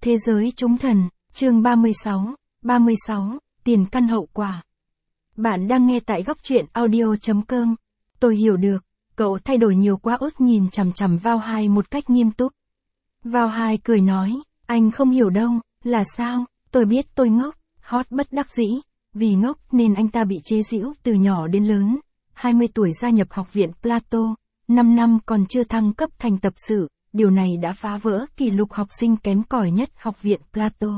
Thế giới chúng thần, chương 36, tiền căn hậu quả. Bạn đang nghe tại góc truyện audio.com. Tôi hiểu được, cậu thay đổi nhiều quá. Út nhìn chằm chằm Vào Hai một cách nghiêm túc. Vào Hai cười nói, anh không hiểu đâu, là sao, tôi biết tôi ngốc. Hot bất đắc dĩ, vì ngốc nên anh ta bị chế giễu từ nhỏ đến lớn. 20 tuổi gia nhập học viện Plato, 5 năm còn chưa thăng cấp thành tập sự. Điều này đã phá vỡ kỷ lục học sinh kém cỏi nhất học viện Plato.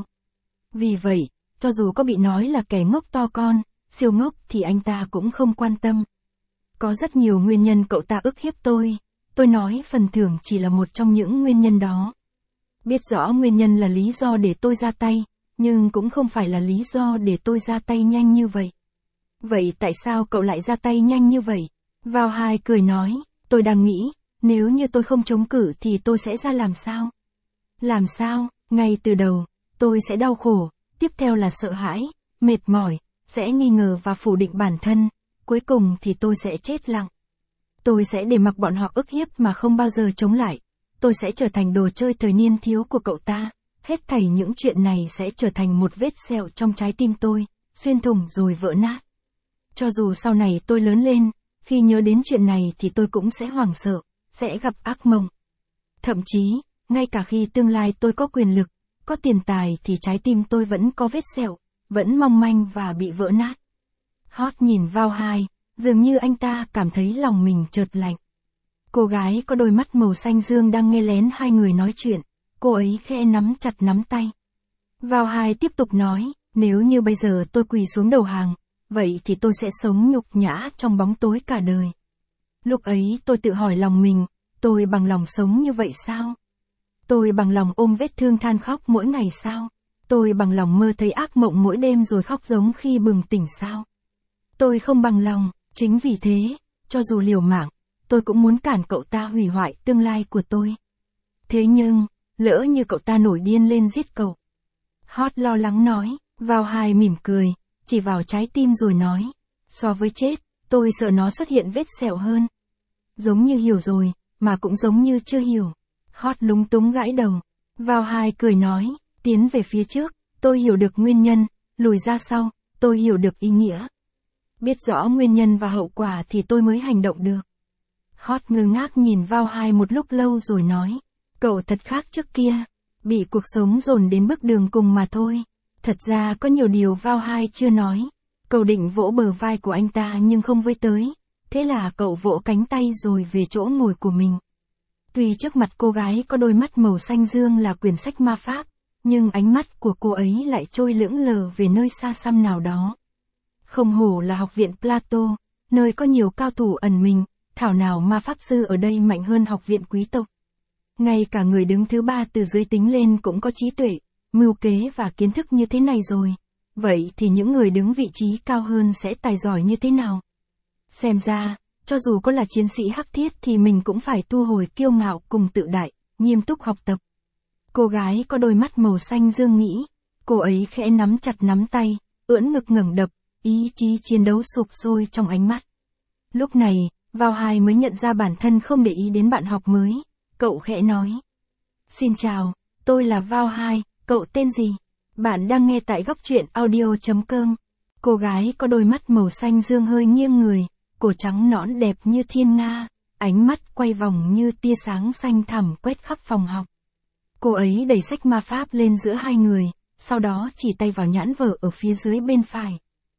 Vì vậy, cho dù có bị nói là kẻ ngốc to con, siêu ngốc thì anh ta cũng không quan tâm. Có rất nhiều nguyên nhân cậu ta ức hiếp tôi nói phần thưởng chỉ là một trong những nguyên nhân đó. Biết rõ nguyên nhân là lý do để tôi ra tay, nhưng cũng không phải là lý do để tôi ra tay nhanh như vậy. Vậy tại sao cậu lại ra tay nhanh như vậy? Vào Hai cười nói, tôi đang nghĩ, nếu như tôi không chống cự thì tôi sẽ ra làm sao? Làm sao? Ngay từ đầu, tôi sẽ đau khổ, tiếp theo là sợ hãi, mệt mỏi, sẽ nghi ngờ và phủ định bản thân, cuối cùng thì tôi sẽ chết lặng. Tôi sẽ để mặc bọn họ ức hiếp mà không bao giờ chống lại. Tôi sẽ trở thành đồ chơi thời niên thiếu của cậu ta. Hết thảy những chuyện này sẽ trở thành một vết sẹo trong trái tim tôi, xuyên thủng rồi vỡ nát. Cho dù sau này tôi lớn lên, khi nhớ đến chuyện này thì tôi cũng sẽ hoảng sợ, sẽ gặp ác mộng. Thậm chí, ngay cả khi tương lai tôi có quyền lực, có tiền tài thì trái tim tôi vẫn có vết sẹo, vẫn mong manh và bị vỡ nát. Hot nhìn Vào Hai, dường như anh ta cảm thấy lòng mình chợt lạnh. Cô gái có đôi mắt màu xanh dương đang nghe lén hai người nói chuyện, cô ấy khẽ nắm chặt nắm tay. Vào Hai tiếp tục nói, nếu như bây giờ tôi quỳ xuống đầu hàng, vậy thì tôi sẽ sống nhục nhã trong bóng tối cả đời. Lúc ấy tôi tự hỏi lòng mình, tôi bằng lòng sống như vậy sao? Tôi bằng lòng ôm vết thương than khóc mỗi ngày sao? Tôi bằng lòng mơ thấy ác mộng mỗi đêm rồi khóc giống khi bừng tỉnh sao? Tôi không bằng lòng, chính vì thế, cho dù liều mạng, tôi cũng muốn cản cậu ta hủy hoại tương lai của tôi. Thế nhưng, lỡ như cậu ta nổi điên lên giết cậu. Hot lo lắng nói, Vào Hai mỉm cười, chỉ vào trái tim rồi nói, so với chết, tôi sợ nó xuất hiện vết sẹo hơn. Giống như hiểu rồi, mà cũng giống như chưa hiểu. Hot lúng túng gãi đầu. Vào Hai cười nói, tiến về phía trước, tôi hiểu được nguyên nhân, lùi ra sau, tôi hiểu được ý nghĩa. Biết rõ nguyên nhân và hậu quả thì tôi mới hành động được. Hot ngơ ngác nhìn Vào Hai một lúc lâu rồi nói, cậu thật khác trước kia, bị cuộc sống dồn đến bước đường cùng mà thôi. Thật ra có nhiều điều Vào Hai chưa nói. Cậu định vỗ bờ vai của anh ta nhưng không với tới. Thế là cậu vỗ cánh tay rồi về chỗ ngồi của mình. Tuy trước mặt cô gái có đôi mắt màu xanh dương là quyển sách ma pháp, nhưng ánh mắt của cô ấy lại trôi lững lờ về nơi xa xăm nào đó. Không hổ là học viện Plato, nơi có nhiều cao thủ ẩn mình, thảo nào ma pháp sư ở đây mạnh hơn học viện quý tộc. Ngay cả người đứng thứ ba từ dưới tính lên cũng có trí tuệ, mưu kế và kiến thức như thế này rồi. Vậy thì những người đứng vị trí cao hơn sẽ tài giỏi như thế nào? Xem ra, cho dù có là chiến sĩ hắc thiết thì mình cũng phải thu hồi kiêu ngạo cùng tự đại, nghiêm túc học tập. Cô gái có đôi mắt màu xanh dương nghĩ, cô ấy khẽ nắm chặt nắm tay, ưỡn ngực ngẩng đập, ý chí chiến đấu sục sôi trong ánh mắt. Lúc này, Vào Hai mới nhận ra bản thân không để ý đến bạn học mới, cậu khẽ nói. Xin chào, tôi là Vào Hai, cậu tên gì? Bạn đang nghe tại góc truyện audio.com. Cô gái có đôi mắt màu xanh dương hơi nghiêng người, cổ trắng nõn đẹp như thiên nga, ánh mắt quay vòng như tia sáng xanh thẳm quét khắp phòng học. Cô ấy đẩy sách ma pháp lên giữa hai người, sau đó chỉ tay vào nhãn vở ở phía dưới bên phải.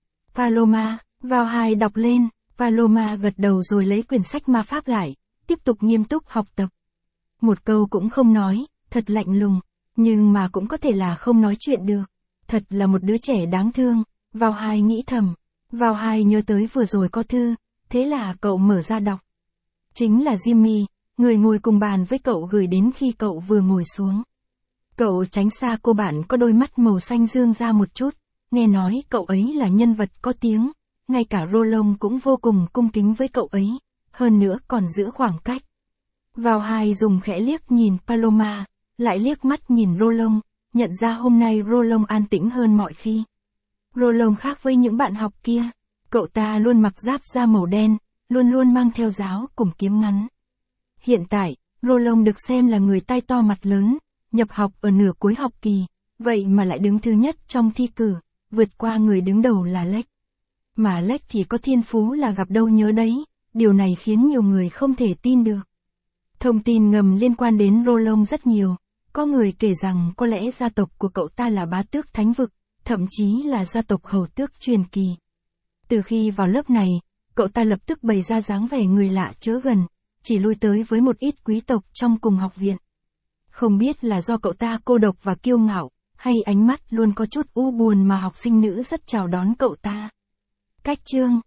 Paloma, Vào Hai đọc lên, Paloma gật đầu rồi lấy quyển sách ma pháp lại, tiếp tục nghiêm túc học tập. Một câu cũng không nói, thật lạnh lùng, nhưng mà cũng có thể là không nói chuyện được. Thật là một đứa trẻ đáng thương, Vào Hai nghĩ thầm. Vào Hai nhớ tới vừa rồi có thư, thế là cậu mở ra đọc. Chính là Jimmy, người ngồi cùng bàn với cậu gửi đến khi cậu vừa ngồi xuống. Cậu tránh xa cô bạn có đôi mắt màu xanh dương ra một chút, nghe nói cậu ấy là nhân vật có tiếng, ngay cả Roland cũng vô cùng cung kính với cậu ấy, hơn nữa còn giữ khoảng cách. Vào Hai dùng khẽ liếc nhìn Paloma, lại liếc mắt nhìn Roland, nhận ra hôm nay Roland an tĩnh hơn mọi khi. Roland khác với những bạn học kia, cậu ta luôn mặc giáp da màu đen, luôn luôn mang theo giáo cùng kiếm ngắn. Hiện tại, Roland được xem là người tay to mặt lớn, nhập học ở nửa cuối học kỳ, vậy mà lại đứng thứ nhất trong thi cử, vượt qua người đứng đầu là Lech. Mà Lech thì có thiên phú là gặp đâu nhớ đấy, điều này khiến nhiều người không thể tin được. Thông tin ngầm liên quan đến Roland rất nhiều, có người kể rằng có lẽ gia tộc của cậu ta là bá tước thánh vực, thậm chí là gia tộc hầu tước truyền kỳ. Từ khi vào lớp này, cậu ta lập tức bày ra dáng vẻ người lạ chớ gần, chỉ lui tới với một ít quý tộc trong cùng học viện. Không biết là do cậu ta cô độc và kiêu ngạo, hay ánh mắt luôn có chút u buồn mà học sinh nữ rất chào đón cậu ta. Cách chương